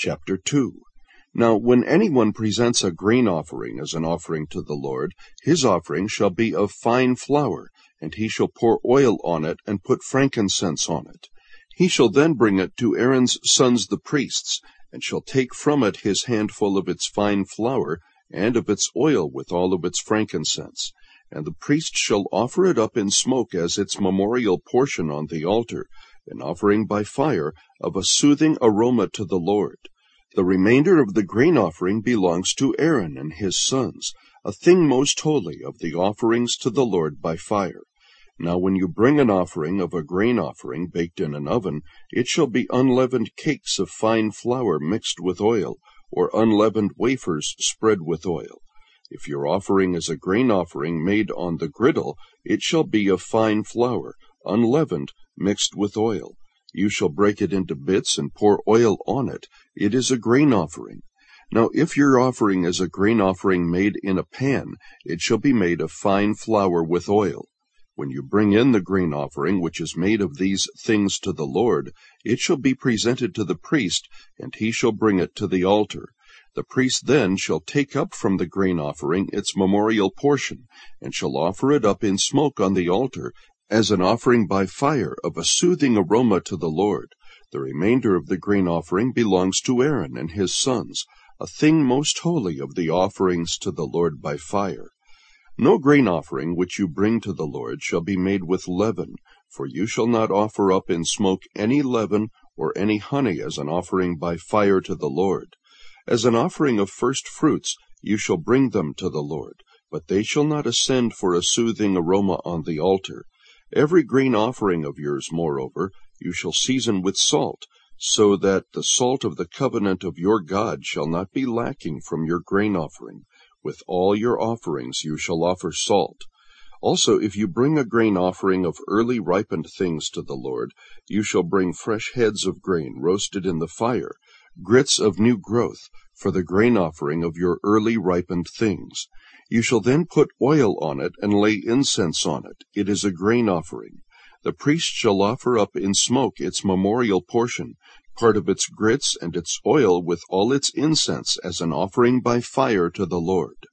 Chapter 2. Now when anyone presents a grain offering as an offering to the Lord, his offering shall be of fine flour, and he shall pour oil on it, and put frankincense on it. He shall then bring it to Aaron's sons the priests, and shall take from it his handful of its fine flour, and of its oil with all of its frankincense. And the priest shall offer it up in smoke as its memorial portion on the altar, an offering by fire of a soothing aroma to the Lord. The remainder of the grain offering belongs to Aaron and his sons, a thing most holy of the offerings to the Lord by fire. Now when you bring an offering of a grain offering baked in an oven, it shall be unleavened cakes of fine flour mixed with oil, or unleavened wafers spread with oil. If your offering is a grain offering made on the griddle, it shall be of fine flour, unleavened, mixed with oil. You shall break it into bits and pour oil on it. It is a grain offering. Now if your offering is a grain offering made in a pan, it shall be made of fine flour with oil. When you bring in the grain offering which is made of these things to the Lord, it shall be presented to the priest, and he shall bring it to the altar. The priest then shall take up from the grain offering its memorial portion, and shall offer it up in smoke on the altar, as an offering by fire of a soothing aroma to the Lord. The remainder of the grain offering belongs to Aaron and his sons, a thing most holy of the offerings to the Lord by fire. No grain offering which you bring to the Lord shall be made with leaven, for you shall not offer up in smoke any leaven or any honey as an offering by fire to the Lord. As an offering of first fruits you shall bring them to the Lord, but they shall not ascend for a soothing aroma on the altar. Every grain offering of yours, moreover, you shall season with salt, so that the salt of the covenant of your God shall not be lacking from your grain offering. With all your offerings you shall offer salt. Also, if you bring a grain offering of early ripened things to the Lord, you shall bring fresh heads of grain roasted in the fire, grits of new growth, for the grain offering of your early ripened things. You shall then put oil on it and lay incense on it. It is a grain offering. The priest shall offer up in smoke its memorial portion, part of its grits and its oil with all its incense as an offering by fire to the Lord.